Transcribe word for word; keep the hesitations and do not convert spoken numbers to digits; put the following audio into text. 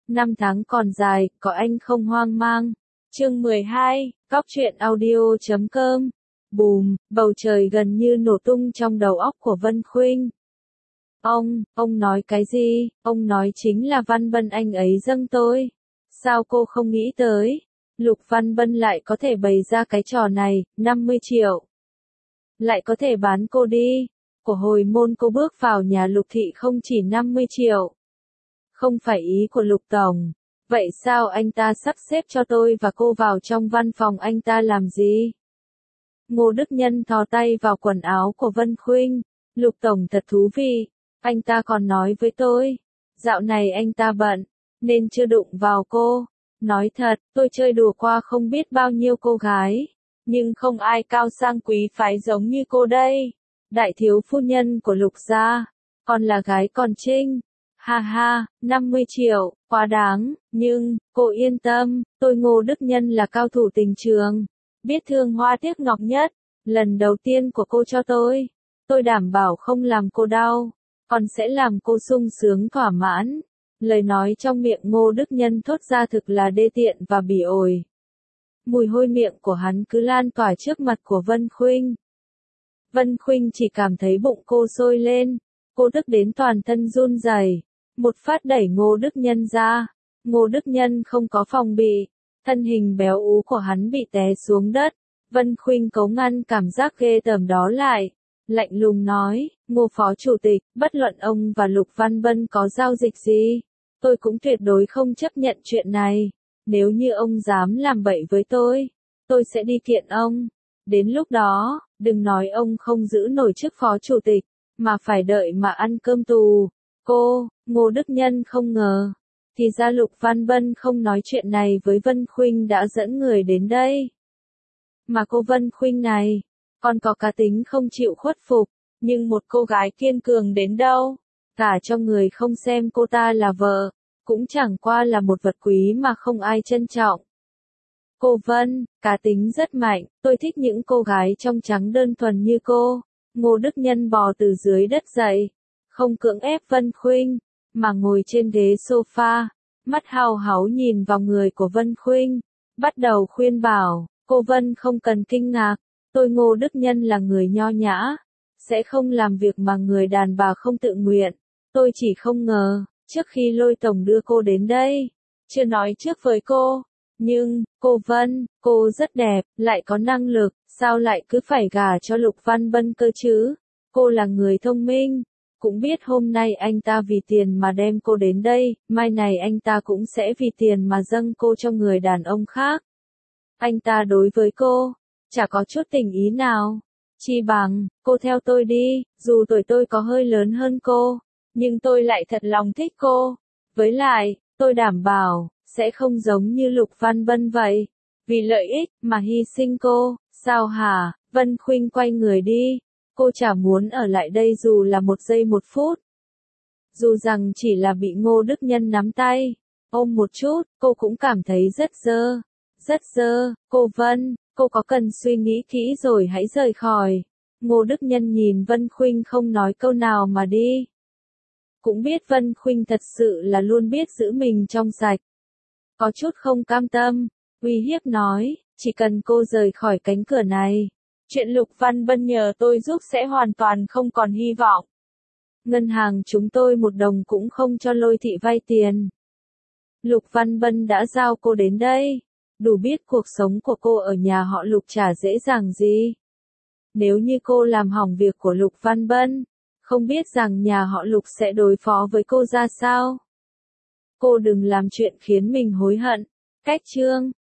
Năm tháng còn dài, có anh không hoang mang. Chương mười hai, Góc truyện audio chấm com. Bùm, bầu trời gần như nổ tung trong đầu óc của Vân Khuynh. Ông, ông nói cái gì? Ông nói chính là Văn Bân anh ấy dâng tôi. Sao cô không nghĩ tới? Lục Văn Bân lại có thể bày ra cái trò này, năm mươi triệu. Lại có thể bán cô đi. Của hồi môn cô bước vào nhà Lục Thị không chỉ năm mươi triệu. Không phải ý của Lục Tổng. Vậy sao anh ta sắp xếp cho tôi và cô vào trong văn phòng anh ta làm gì? Ngô Đức Nhân thò tay vào quần áo của Vân Khuynh. Lục Tổng thật thú vị. Anh ta còn nói với tôi. Dạo này anh ta bận, nên chưa đụng vào cô. Nói thật, tôi chơi đùa qua không biết bao nhiêu cô gái. Nhưng không ai cao sang quý phái giống như cô đây. Đại thiếu phu nhân của Lục gia. Còn là gái còn trinh. Ha ha, năm mươi triệu, quá đáng. Nhưng, cô yên tâm, tôi Ngô Đức Nhân là cao thủ tình trường. Biết thương hoa tiếc ngọc nhất. Lần đầu tiên của cô cho tôi. Tôi đảm bảo không làm cô đau. Còn sẽ làm cô sung sướng thỏa mãn. Lời nói trong miệng Ngô Đức Nhân thốt ra thực là đê tiện và bỉ ổi. Mùi hôi miệng của hắn cứ lan tỏa trước mặt của Vân Khuynh. Vân Khuynh chỉ cảm thấy bụng cô sôi lên. Cô tức đến toàn thân run rẩy. Một phát đẩy Ngô Đức Nhân ra. Ngô Đức Nhân không có phòng bị. Thân hình béo ú của hắn bị té xuống đất. Vân Khuynh cố ngăn cảm giác ghê tởm đó lại. Lạnh lùng nói, Ngô Phó Chủ tịch, bất luận ông và Lục Văn Bân có giao dịch gì, tôi cũng tuyệt đối không chấp nhận chuyện này. Nếu như ông dám làm bậy với tôi, tôi sẽ đi kiện ông. Đến lúc đó, đừng nói ông không giữ nổi chức Phó Chủ tịch, mà phải đợi mà ăn cơm tù. Cô, Ngô Đức Nhân không ngờ. Thì ra Lục Văn Bân không nói chuyện này với Vân Khuynh đã dẫn người đến đây. Mà cô Vân Khuynh này, còn có cá tính không chịu khuất phục, nhưng một cô gái kiên cường đến đâu, cả cho người không xem cô ta là vợ, cũng chẳng qua là một vật quý mà không ai trân trọng. Cô Vân, cá tính rất mạnh, tôi thích những cô gái trong trắng đơn thuần như cô. Ngô Đức Nhân bò từ dưới đất dậy, không cưỡng ép Vân Khuynh, mà ngồi trên ghế sofa, mắt hao háu nhìn vào người của Vân Khuynh, bắt đầu khuyên bảo, cô Vân không cần kinh ngạc. Tôi Ngô Đức Nhân là người nho nhã, sẽ không làm việc mà người đàn bà không tự nguyện. Tôi chỉ không ngờ, trước khi Lôi Tổng đưa cô đến đây, chưa nói trước với cô. Nhưng, cô Vân, cô rất đẹp, lại có năng lực, sao lại cứ phải gả cho Lục Văn Bân cơ chứ? Cô là người thông minh, cũng biết hôm nay anh ta vì tiền mà đem cô đến đây, mai này anh ta cũng sẽ vì tiền mà dâng cô cho người đàn ông khác. Anh ta đối với cô, chả có chút tình ý nào. Chi bằng, cô theo tôi đi, dù tuổi tôi có hơi lớn hơn cô, nhưng tôi lại thật lòng thích cô. Với lại, tôi đảm bảo, sẽ không giống như Lục Văn Bân vậy. Vì lợi ích, mà hy sinh cô, sao hả? Vân Khuynh quay người đi. Cô chả muốn ở lại đây dù là một giây một phút. Dù rằng chỉ là bị Ngô Đức Nhân nắm tay, ôm một chút, cô cũng cảm thấy rất dơ. Rất dơ, cô Vân, cô có cần suy nghĩ kỹ rồi hãy rời khỏi. Ngô Đức Nhân nhìn Vân Khuynh không nói câu nào mà đi. Cũng biết Vân Khuynh thật sự là luôn biết giữ mình trong sạch. Có chút không cam tâm, uy hiếp nói, chỉ cần cô rời khỏi cánh cửa này, chuyện Lục Văn Bân nhờ tôi giúp sẽ hoàn toàn không còn hy vọng. Ngân hàng chúng tôi một đồng cũng không cho Lôi Thị vay tiền. Lục Văn Bân đã giao cô đến đây. Đủ biết cuộc sống của cô ở nhà họ Lục chả dễ dàng gì. Nếu như cô làm hỏng việc của Lục Văn Bân, không biết rằng nhà họ Lục sẽ đối phó với cô ra sao. Cô đừng làm chuyện khiến mình hối hận. Cách chương